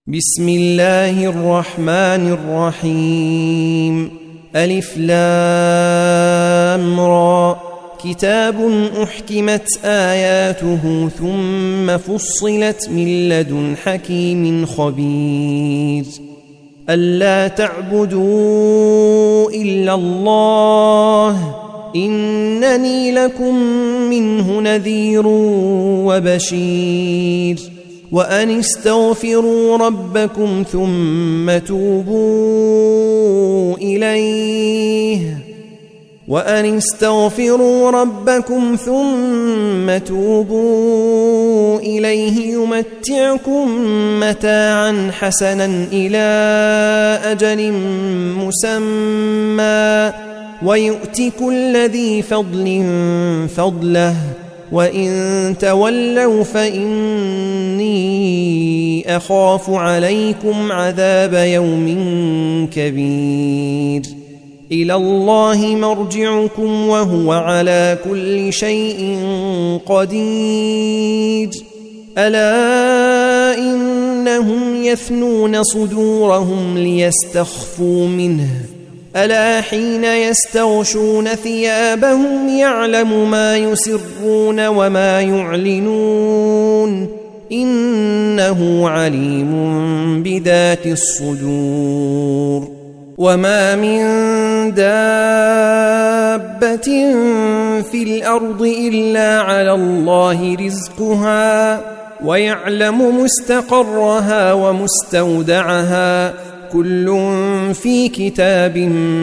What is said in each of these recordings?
بسم الله الرحمن الرحيم. ألف لام را. كتاب أحكمت آياته ثم فصلت من لدن حكيم خبير. ألا تعبدوا إلا الله إنني لكم منه نذير وبشير. وأن استغفروا ربكم ثم توبوا إليه يمتعكم متاعا حسنا إلى أجل مسمى ويؤت كل ذي فضل فضله وإن تولوا فإني أخاف عليكم عذاب يوم كبير. إلى الله مرجعكم وهو على كل شيء قدير. ألا إنهم يثنون صدورهم ليستخفوا منه ألا حين يستغشون ثيابهم يعلم ما يسرون وما يعلنون إنه عليم بذات الصدور. وما من دابة في الأرض إلا على الله رزقها ويعلم مستقرها ومستودعها كل في كتاب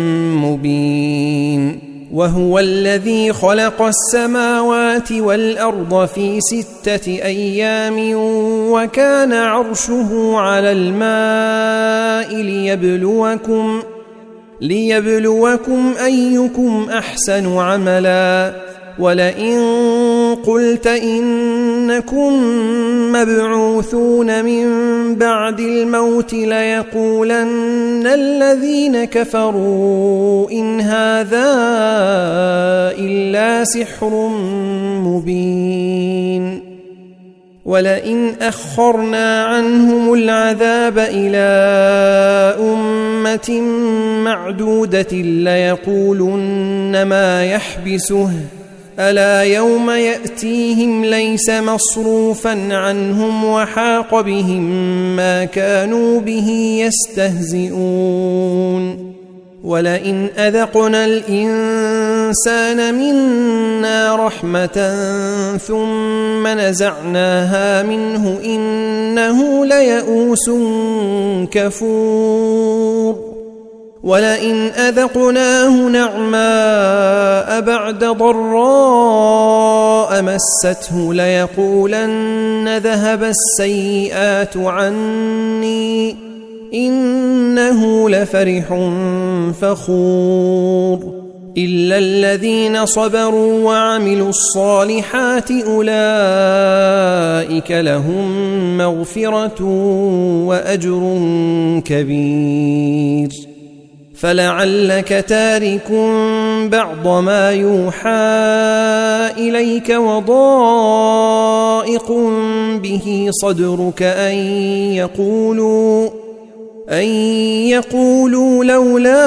مبين. وهو الذي خلق السماوات والأرض في 6 أيام وكان عرشه على الماء ليبلوكم أيكم أحسن عملا. ولئن قلت إنكم مبعوثون من بعد الموت ليقولن الذين كفروا إن هذا إلا سحر مبين. ولئن أخرنا عنهم العذاب إلى أمة معدودة ليقولن ما يحبسه ألا يوم يأتيهم ليس مصروفا عنهم وحاق بهم ما كانوا به يستهزئون. ولئن أذقنا الإنسان منا رحمة ثم نزعناها منه إنه ليئوس كفور. ولئن أذقناه نعماء بعد ضراء مسته ليقولن ذهب السيئات عني إنه لفرح فخور. إلا الذين صبروا وعملوا الصالحات أولئك لهم مغفرة وأجر كبير. فلعلك تارك بعض ما يوحى إليك وضائق به صدرك أن يقولوا لولا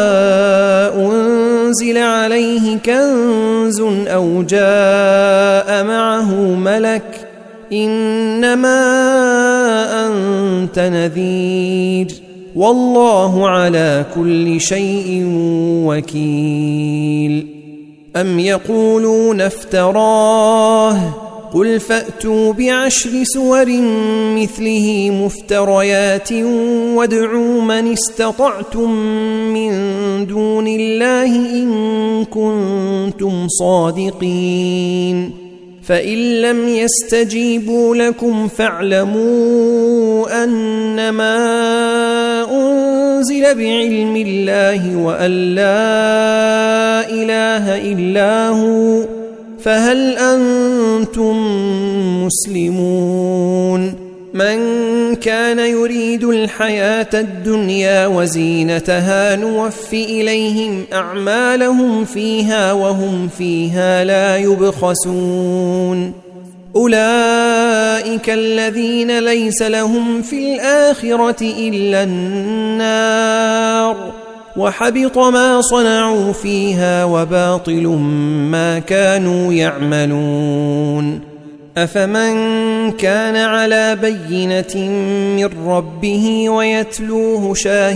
أنزل عليه كنز أو جاء معه ملك إنما أنت نذير والله على كل شيء وكيل. أم يقولون افتراه قل فأتوا ب10 سور مثله مفتريات وادعوا من استطعتم من دون الله إن كنتم صادقين. فإن لم يستجيبوا لكم فاعلموا أنما أنزل بعلم الله وأن لا إله إلا هو فهل أنتم مسلمون. من كان يريد الحياة الدنيا وزينتها نوف إليهم أعمالهم فيها وهم فيها لا يبخسون. أولئك الذين ليس لهم في الآخرة إلا النار وحبط ما صنعوا فيها وباطل ما كانوا يعملون أفمن كان على بينة من ربه ويتلوه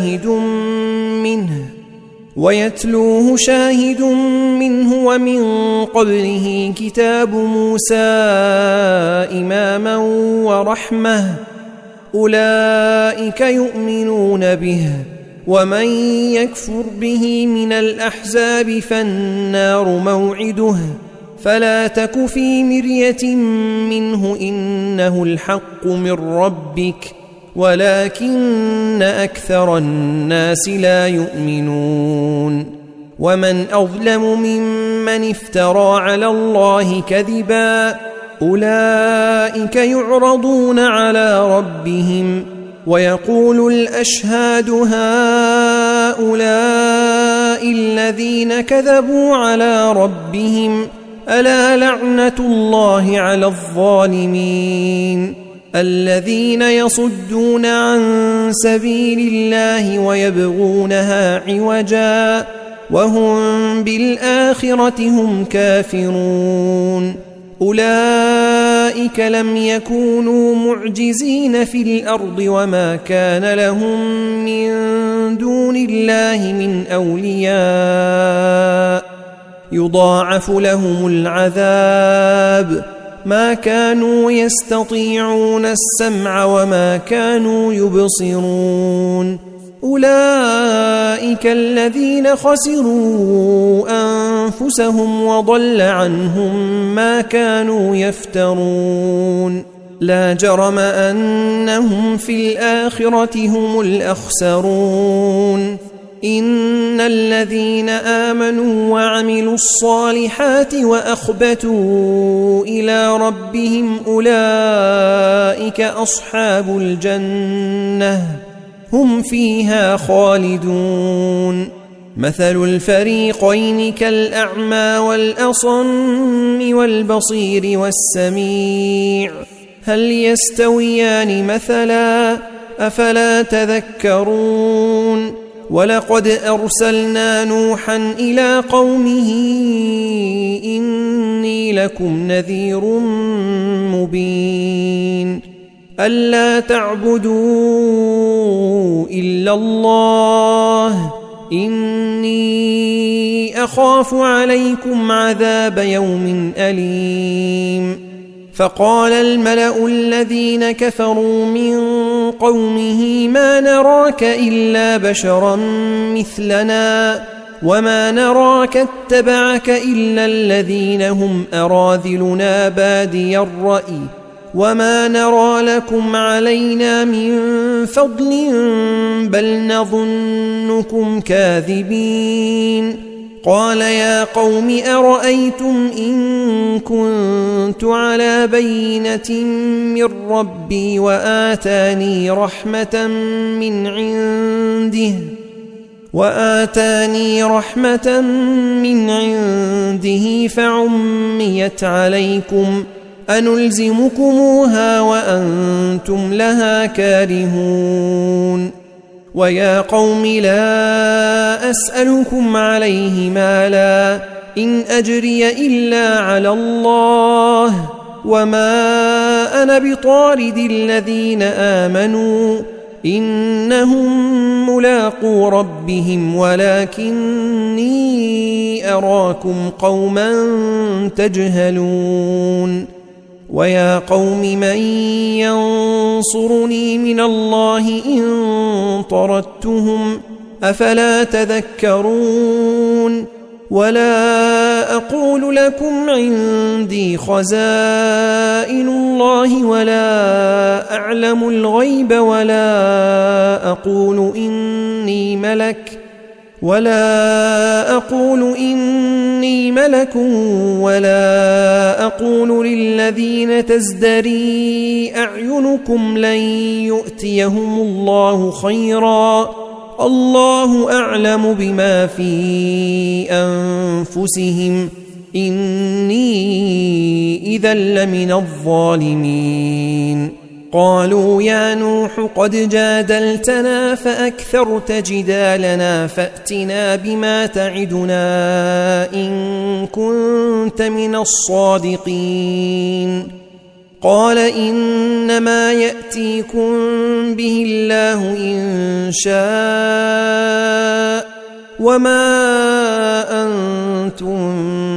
شاهد منه ومن قبله كتاب موسى إماما ورحمة أولئك يؤمنون به ومن يكفر به من الأحزاب فالنار موعده فلا تك في مرية منه إنه الحق من ربك ولكن أكثر الناس لا يؤمنون ومن أظلم ممن افترى على الله كذبا أولئك يعرضون على ربهم ويقول الأشهاد هؤلاء الذين كذبوا على ربهم ألا لعنة الله على الظالمين الذين يصدون عن سبيل الله ويبغونها عوجا وهم بالآخرة هم كافرون أولئك لم يكونوا معجزين في الأرض وما كان لهم من دون الله من أولياء يضاعف لهم العذاب ما كانوا يستطيعون السمع وما كانوا يبصرون أولئك الذين خسروا أنفسهم وضل عنهم ما كانوا يفترون لا جرم أنهم في الآخرة هم الأخسرون إن الذين آمنوا وعملوا الصالحات وأخبتوا إلى ربهم أولئك أصحاب الجنة هم فيها خالدون مثل الفريقين كالأعمى والأصم والبصير والسميع هل يستويان مثلا أفلا تذكرون ولقد أرسلنا نوحا إلى قومه إني لكم نذير مبين ألا تعبدوا إلا الله إني أخاف عليكم عذاب يوم أليم فقال الملأ الذين كفروا من قومه ما نراك إلا بشرا مثلنا وما نراك اتبعك إلا الذين هم أراذلنا بادي الرأي وما نرى لكم علينا من فضل بل نظنكم كاذبين قال يا قوم أرأيتم إن كنت على بينة من ربي وآتاني رحمة من عنده فعميت عليكم أنلزمكموها وأنتم لها كارهون ويا قوم لا أسألكم عليه مالا إن أجري إلا على الله وما أنا بطارد الذين آمنوا إنهم ملاقو ربهم ولكني أراكم قوما تجهلون ويا قوم من ينصرني من الله إن طردتهم أفلا تذكرون ولا أقول لكم عندي خزائن الله ولا أعلم الغيب ولا أقول إني ملك ولا أقول للذين تزدري أعينكم لن يؤتيهم الله خيرا الله أعلم بما في أنفسهم إني إذا لمن الظالمين. قالوا يا نوح قد جادلتنا فأكثرت جدالنا فأتنا بما تعدنا إن كنت من الصادقين. قال إنما يأتيكم به الله إن شاء وما أنتم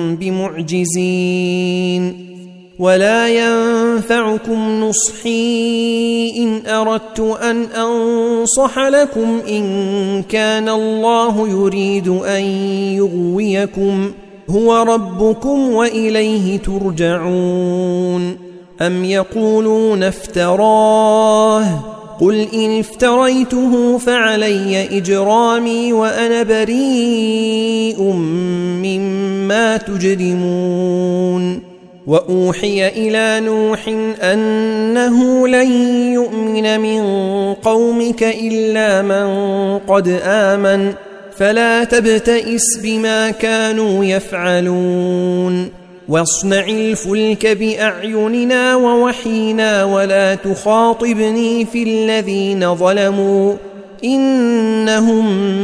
بمعجزين ولا ينفعكم نصحي إن أردت أن أنصح لكم إن كان الله يريد أن يغويكم هو ربكم وإليه ترجعون. أم يقولون افتراه قل إن افتريته فعلي إجرامي وأنا بريء مما تجرمون. وأوحي إلى نوح أنه لن يؤمن من قومك إلا من قد آمن فلا تبتئس بما كانوا يفعلون. واصنع الفلك بأعيننا ووحينا ولا تخاطبني في الذين ظلموا إنهم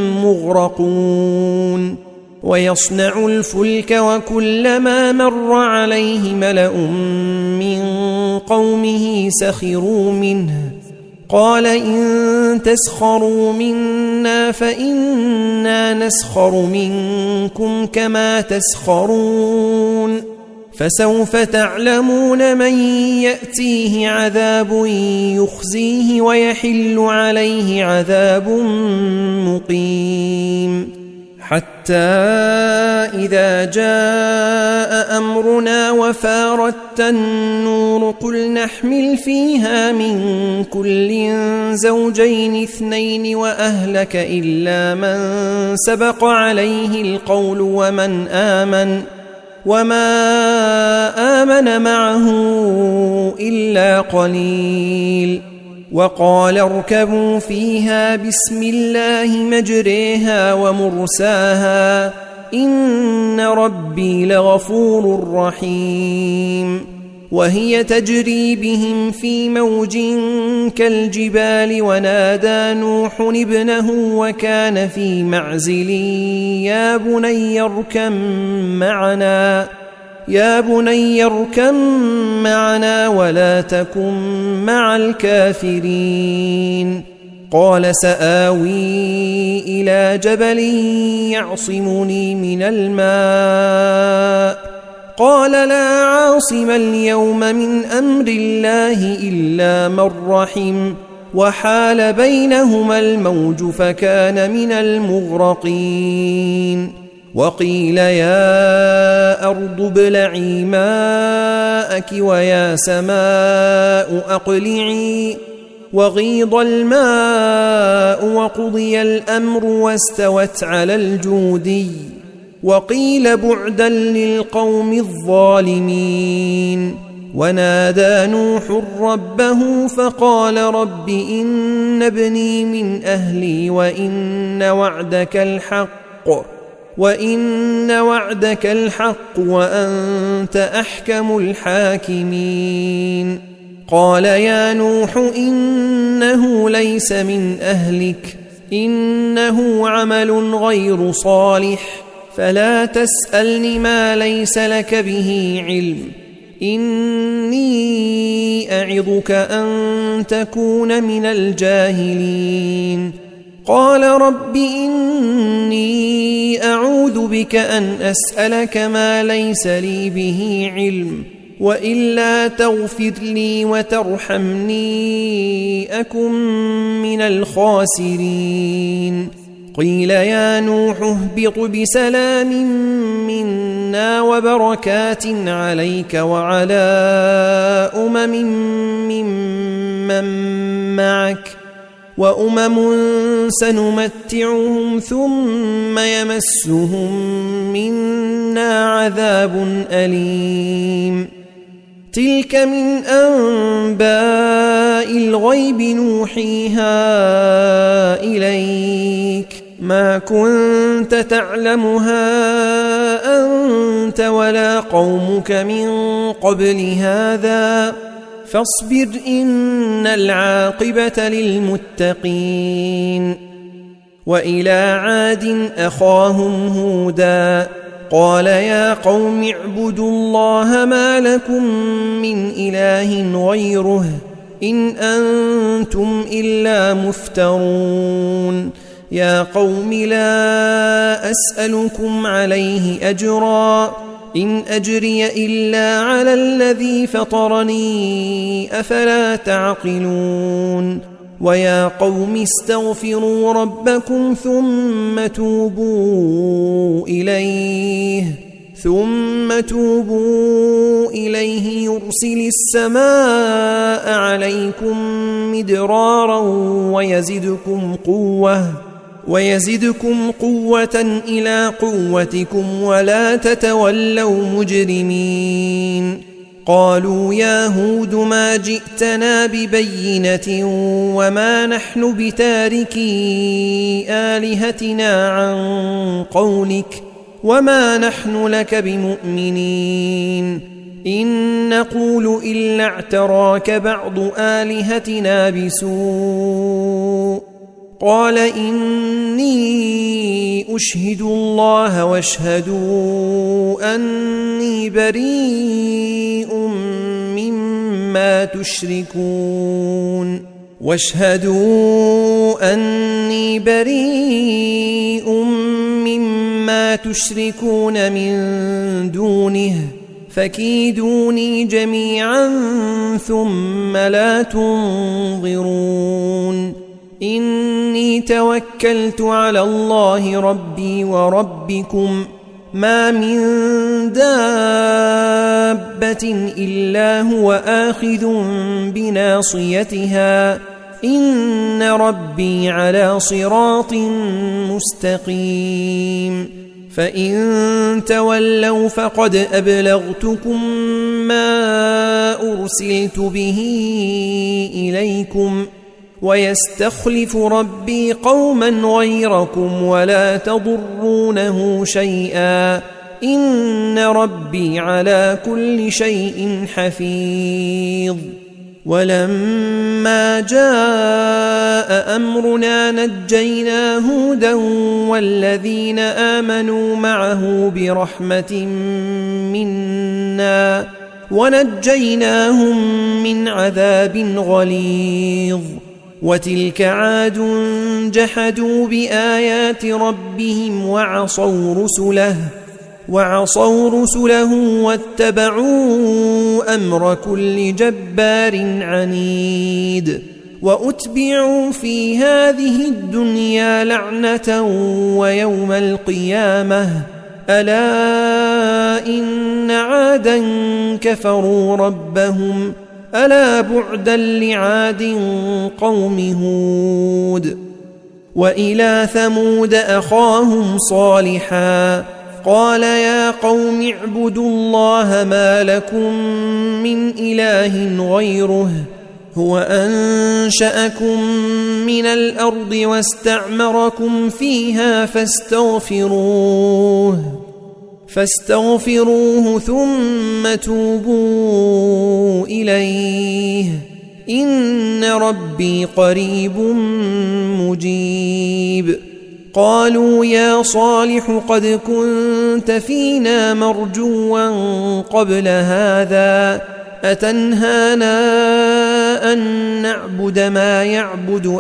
مغرقون. ويصنع الفلك وكلما مر عليه ملأ من قومه سخروا منه قال إن تسخروا منا فإنا نسخر منكم كما تسخرون. فسوف تعلمون من يأتيه عذاب يخزيه ويحل عليه عذاب مقيم. حتى إذا جاء أمرنا وفارت النور قل نحمل فيها من كل زوجين اثنين وأهلك إلا من سبق عليه القول وما آمن معه إلا قليل. وقال اركبوا فيها بسم الله مجريها ومرساها إن ربي لغفور رحيم. وهي تجري بهم في موج كالجبال ونادى نوح ابنه وكان في معزل يا بني اركم معنا ولا تكن مع الكافرين. قال سآوي إلى جبل يعصمني من الماء قال لا عاصم اليوم من أمر الله إلا من رحم وحال بينهما الموج فكان من المغرقين. وقيل يا أرض ابلعي ماءك ويا سماء أقلعي وغيض الماء وقضي الأمر واستوت على الجودي وقيل بعدا للقوم الظالمين. ونادى نوح ربه فقال رب إن ابني من أهلي وإن وعدك الحق وأنت أحكم الحاكمين. قال يا نوح إنه ليس من أهلك إنه عمل غير صالح فلا تسألني ما ليس لك به علم إني أعظك أن تكون من الجاهلين. قال رب إني أعوذ بك أن أسألك ما ليس لي به علم وإلا تغفر لي وترحمني أكن من الخاسرين. قيل يا نوح اهبط بسلام منا وبركات عليك وعلى ممن معك وأمم سنمتعهم ثم يمسهم منا عذاب أليم. تلك من أنباء الغيب نوحيها إليك ما كنت تعلمها أنت ولا قومك من قبل هذا فاصبر إن العاقبة للمتقين. وإلى عاد أخاهم هودا قال يا قوم اعبدوا الله ما لكم من إله غيره إن أنتم إلا مفترون. يا قوم لا أسألكم عليه أجرا إن أجري إلا على الذي فطرني أفلا تعقلون. ويا قوم استغفروا ربكم ثم توبوا إليه يرسل السماء عليكم مدرارا ويزدكم قوة إلى قوتكم ولا تتولوا مجرمين. قالوا يا هود ما جئتنا ببينة وما نحن بتاركي آلهتنا عن قولك وما نحن لك بمؤمنين إن نقول إلا اعتراك بعض آلهتنا بسوء. قال إني أشهد الله واشهدوا أني بريء مما تشركون من دونه فكيدوني جميعا ثم لا تنظرون. إني توكلت على الله ربي وربكم ما من دابة إلا هو آخذ بناصيتها إن ربي على صراط مستقيم. فإن تولوا فقد أبلغتكم ما أرسلت به إليكم ويستخلف ربي قوما غيركم ولا تضرونه شيئا إن ربي على كل شيء حفيظ. ولما جاء أمرنا نجينا هودا والذين آمنوا معه برحمة منا ونجيناهم من عذاب غليظ. وتلك عاد جحدوا بآيات ربهم وعصوا رسله واتبعوا أمر كل جبار عنيد. وأتبعوا في هذه الدنيا لعنة ويوم القيامة ألا إن عادا كفروا ربهم ألا بعدا لعاد قوم هود. وإلى ثمود أخاهم صالحا قال يا قوم اعبدوا الله ما لكم من إله غيره هو أنشأكم من الأرض واستعمركم فيها فاستغفروه ثم توبوا إليه إن ربي قريب مجيب. قالوا يا صالح قد كنت فينا مرجوا قبل هذا أتنهانا أن نعبد ما يعبد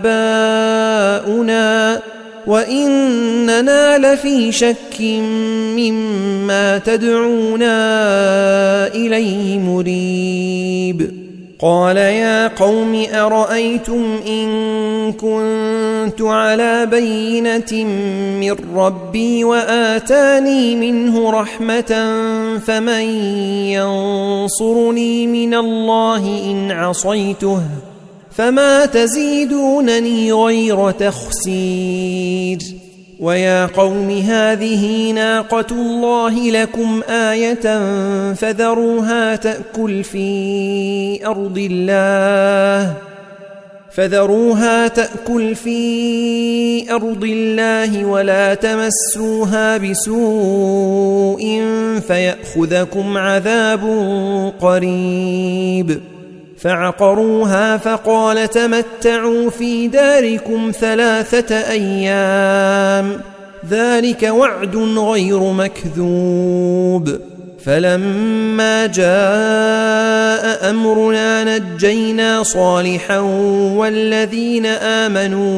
آباؤنا وإننا لفي شك مما تدعونا إليه مريب. قال يا قوم أرأيتم إن كنت على بينة من ربي وآتاني منه رحمة فمن ينصرني من الله إن عصيته فما تزيدونني غير تخسير. ويا قوم هذه ناقة الله لكم آية فذروها تأكل في أرض الله فذروها تأكل في أرض الله ولا تمسوها بسوء فيأخذكم عذاب قريب. فعقروها فقال تمتعوا في داركم 3 أيام ذلك وعد غير مكذوب. فلما جاء أمرنا نجينا صالحا والذين آمنوا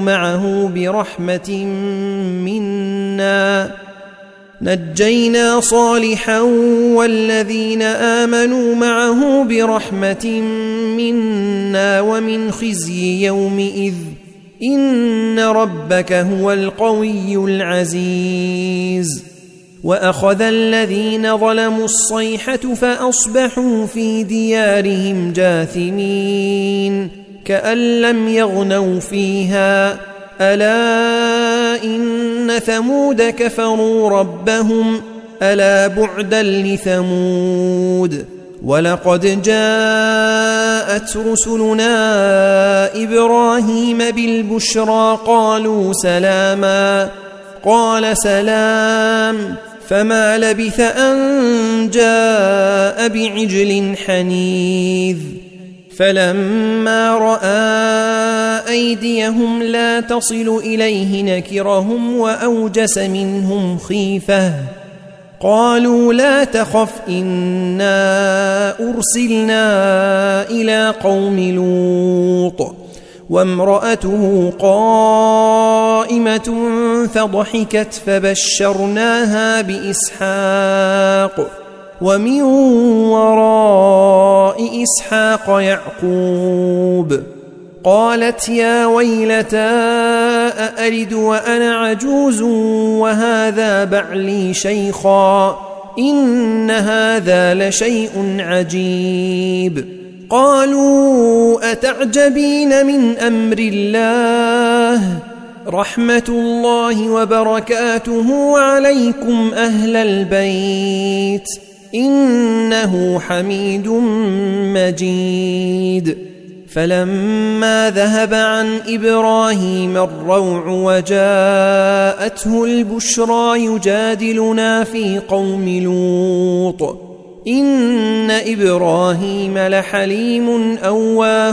معه برحمة منا ومن خزي يومئذ إن ربك هو القوي العزيز. وأخذ الذين ظلموا الصيحة فأصبحوا في ديارهم جاثمين كأن لم يغنوا فيها ألا إن ثمود كفروا ربهم ألا بعدا لثمود. ولقد جاءت رسلنا إبراهيم بالبشرى قالوا سلاما قال سلام فما لبث أن جاء بعجل حنيذ. فلما رأى أيديهم لا تصل إليه نكرهم وأوجس منهم خيفة قالوا لا تخف إنا أرسلنا إلى قوم لوط وامرأته قائمة فضحكت فبشرناها بإسحاق ومن وراء إسحاق يعقوب. قالت يا ويلتى أألد وأنا عجوز وهذا بعلي شيخا إن هذا لشيء عجيب. قالوا أتعجبين من أمر الله رحمة الله وبركاته عليكم أهل البيت إنه حميد مجيد. فلما ذهب عن إبراهيم الروع وجاءته البشرى يجادلنا في قوم لوط إن إبراهيم لحليم أواه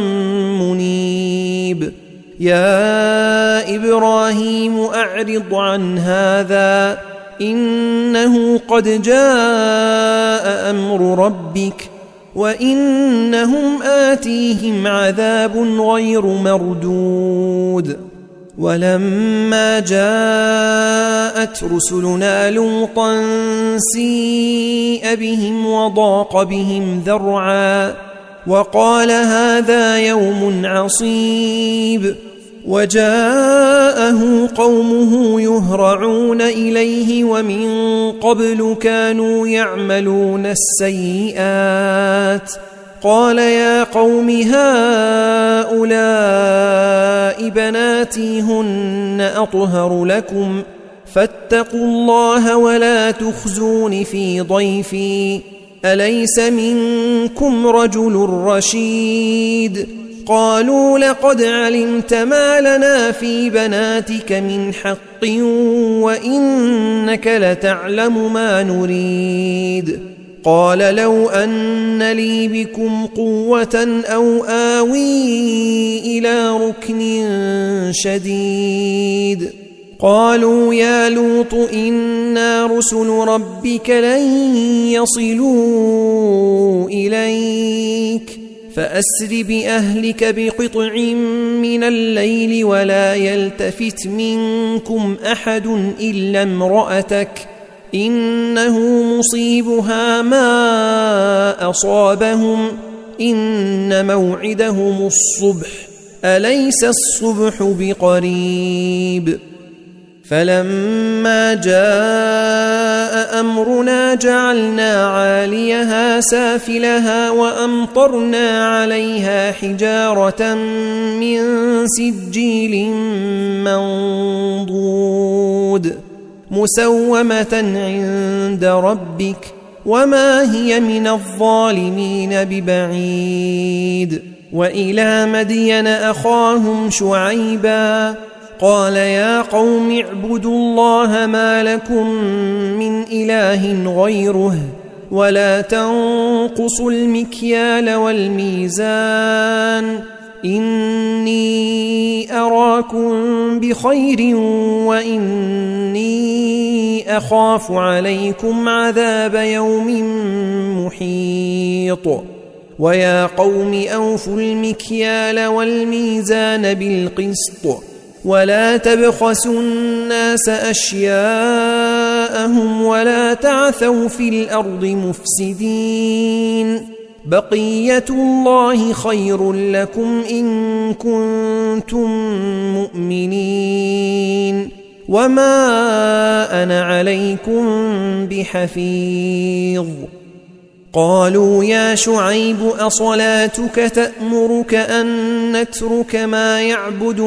منيب. يا إبراهيم أعرض عن هذا إنه قد جاء أمر ربك وإنهم آتيهم عذاب غير مردود. ولما جاءت رسلنا لوطا سيء بهم وضاق بهم ذرعا وقال هذا يوم عصيب. وجاءه قومه يهرعون إليه ومن قبل كانوا يعملون السيئات قال يا قوم هؤلاء بناتي هن أطهر لكم فاتقوا الله ولا تخزون في ضيفي أليس منكم رجل رشيد. قالوا لقد علمت ما لنا في بناتك من حق وإنك لتعلم ما نريد. قال لو أن لي بكم قوة أو آوي إلى ركن شديد. قالوا يا لوط إنا رسل ربك لن يصلوا إليك فأسر بأهلك بقطع من الليل ولا يلتفت منكم أحد إلا امرأتك إنه مصيبها ما أصابهم إن موعدهم الصبح أليس الصبح بقريب. فلما جاء أمرنا جعلنا عاليها سافلها وأمطرنا عليها حجارة من سجيل منضود مسومة عند ربك وما هي من الظالمين ببعيد. وإلى مدين أخاهم شعيبا قال يا قوم اعبدوا الله ما لكم من إله غيره ولا تنقصوا المكيال والميزان إني أراكم بخير وإني أخاف عليكم عذاب يوم محيط ويا قوم أوفوا المكيال والميزان بالقسط ولا تبخسوا الناس أشياءهم ولا تعثوا في الأرض مفسدين بقية الله خير لكم إن كنتم مؤمنين وما أنا عليكم بحفيظ قالوا يا شعيب أصلاتك تأمرك أن نترك ما يعبد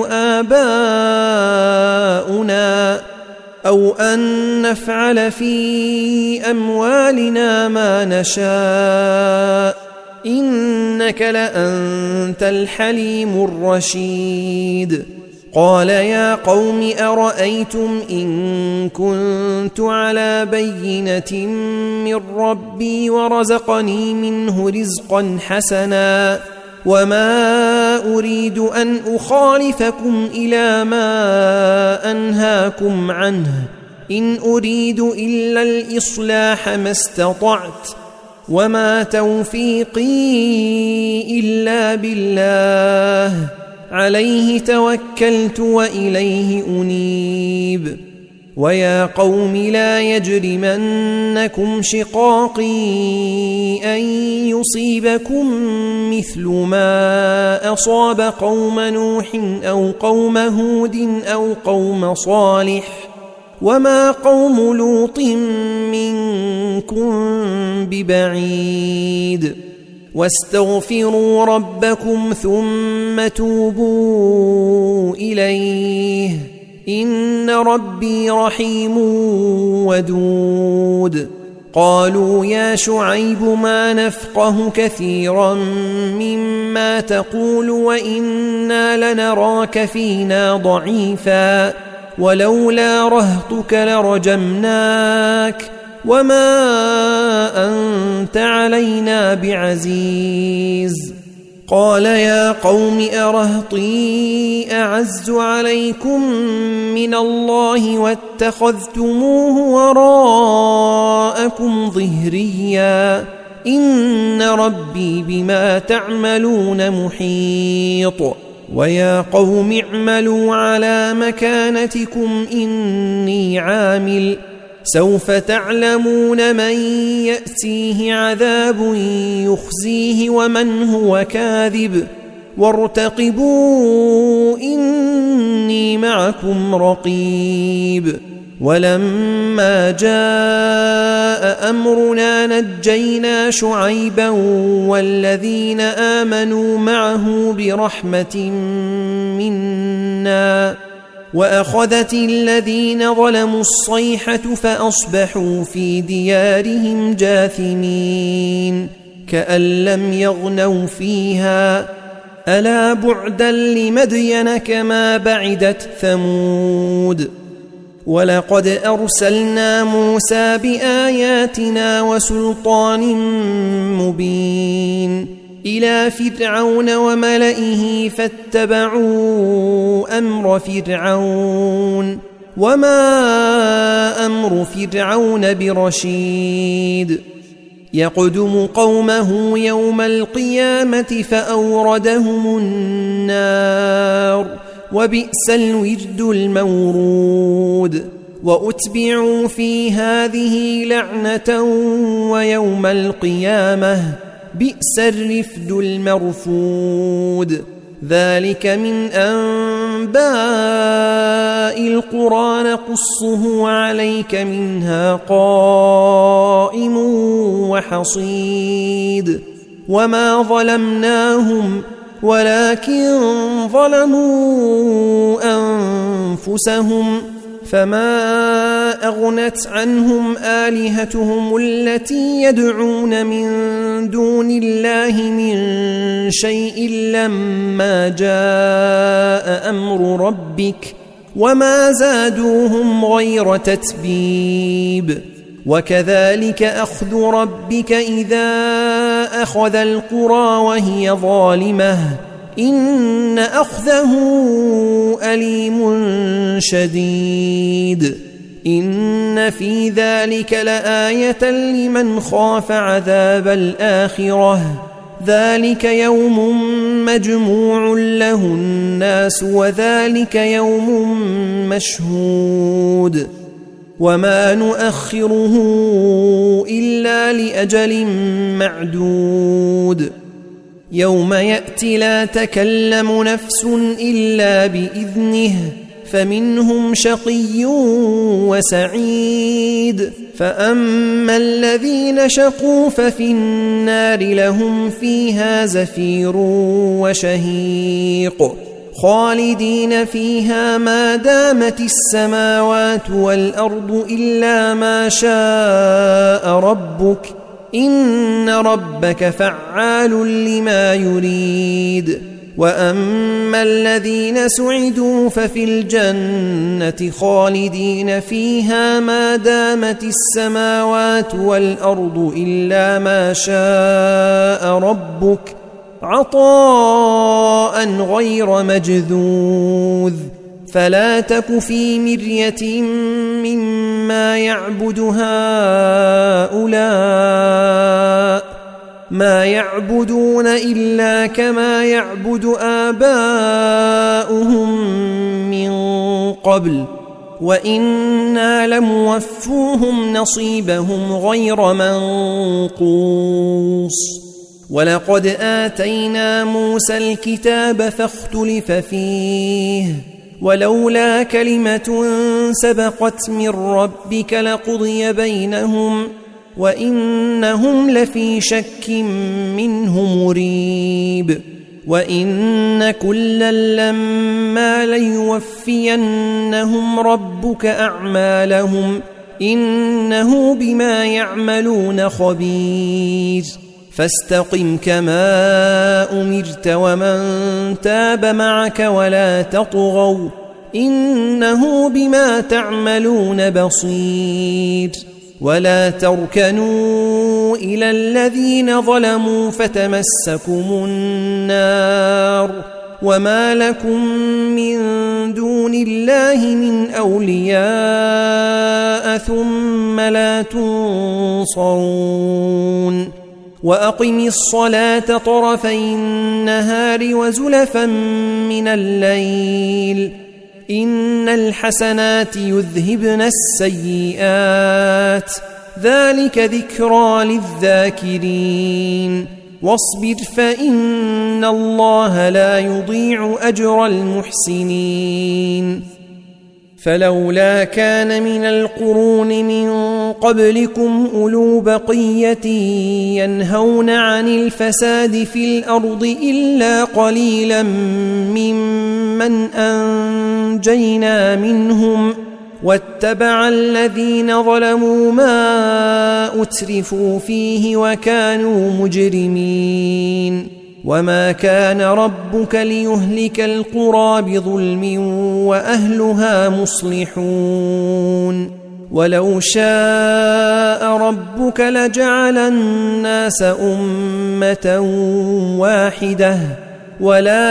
آباؤنا أو أن نفعل في أموالنا ما نشاء إنك لأنت الحليم الرشيد قال يا قوم أرأيتم إن كنت على بينة من ربي ورزقني منه رزقا حسنا وما أريد أن أخالفكم إلى ما أنهاكم عنه إن أريد إلا الإصلاح ما استطعت وما توفيقي إلا بالله عليه توكلت وإليه أنيب ويا قوم لا يجرمنكم شقاقي أن يصيبكم مثل ما أصاب قوم نوح أو قوم هود أو قوم صالح وما قوم لوط منكم ببعيد واستغفروا ربكم ثم توبوا إليه إن ربي رحيم ودود قالوا يا شعيب ما نفقه كثيرا مما تقول وإنا لنراك فينا ضعيفا ولولا رهطك لرجمناك وما أنت علينا بعزيز قال يا قوم أرهطي أعز عليكم من الله واتخذتموه وراءكم ظهريا إن ربي بما تعملون محيط ويا قوم اعملوا على مكانتكم إني عامل سوف تعلمون من يأتيه عذاب يخزيه ومن هو كاذب وارتقبوا إني معكم رقيب ولما جاء أمرنا نجينا شعيبا والذين آمنوا معه برحمة منا وأخذت الذين ظلموا الصيحة فأصبحوا في ديارهم جاثمين كأن لم يغنوا فيها ألا بعدا لمدين كما بعدت ثمود ولقد أرسلنا موسى بآياتنا وسلطان مبين إلى فرعون وملئه فاتبعوا أمر فرعون وما أمر فرعون برشيد يقدم قومه يوم القيامة فأوردهم النار وبئس الورد المورود وأتبعوا في هذه لعنة ويوم القيامة بئس الرفد المرفود ذلك من أنباء القرى نقصه عليك منها قائم وحصيد وما ظلمناهم ولكن ظلموا أنفسهم فما أغنت عنهم آلهتهم التي يدعون من دون الله من شيء لما جاء أمر ربك وما زادوهم غير تتبيب وكذلك أخذ ربك إذا أخذ القرى وهي ظالمة إن أخذه أليم شديد إن في ذلك لآية لمن خاف عذاب الآخرة ذلك يوم مجموع له الناس وذلك يوم مشهود وما نؤخره إلا لأجل معدود يوم يأتي لا تكلم نفس إلا بإذنه فمنهم شقي وسعيد فأما الذين شقوا ففي النار لهم فيها زفير وشهيق خالدين فيها ما دامت السماوات والأرض إلا ما شاء ربك إن ربك فعال لما يريد وأما الذين سعدوا ففي الجنة خالدين فيها ما دامت السماوات والأرض إلا ما شاء ربك عطاء غير مجذوذ فلا تك في مرية مما يعبد هؤلاء ما يعبدون إلا كما يعبد آباؤهم من قبل وإنا لموفوهم نصيبهم غير منقوص ولقد آتينا موسى الكتاب فاختلف فيه ولولا كلمة سبقت من ربك لقضي بينهم وإنهم لفي شك منه مريب وإن كلا لما ليوفينهم ربك أعمالهم إنه بما يعملون خبير فاستقم كما أمرت ومن تاب معك ولا تطغوا إنه بما تعملون بصير ولا تركنوا إلى الذين ظلموا فتمسكم النار وما لكم من دون الله من أولياء ثم لا تنصرون وأقم الصلاة طرفي النهار وزلفا من الليل إن الحسنات يذهبن السيئات ذلك ذكرى للذاكرين واصبر فإن الله لا يضيع أجر المحسنين فلولا كان من القرون من قبلكم أولو بقية ينهون عن الفساد في الأرض إلا قليلا ممن أنجينا منهم واتبع الذين ظلموا ما أترفوا فيه وكانوا مجرمين وما كان ربك ليهلك القرى بظلم وأهلها مصلحون ولو شاء ربك لجعل الناس أمة واحدة ولا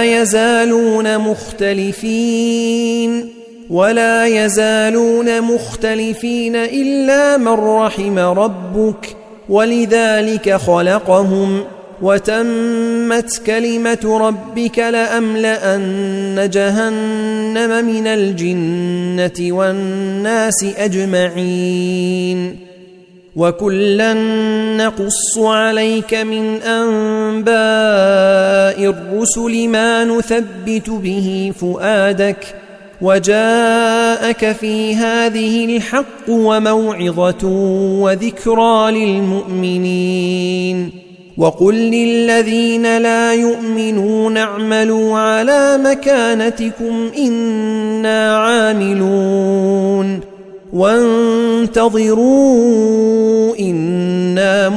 يزالون مختلفين إلا من رحم ربك ولذلك خلقهم وتمت كلمة ربك لأملأن جهنم من الجنة والناس أجمعين وكلا نقص عليك من أنباء الرسل ما نثبت به فؤادك وجاءك في هذه الحق وموعظة وذكرى للمؤمنين وقل للذين لا يؤمنون اعملوا على مكانتكم إنا عاملون وانتظروا إنا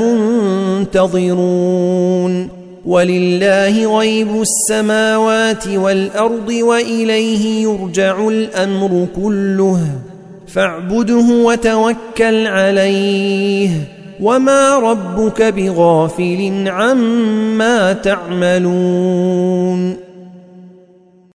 منتظرون ولله غيب السماوات والأرض وإليه يرجع الأمر كله فاعبده وتوكل عليه وما ربك بغافل عما تعملون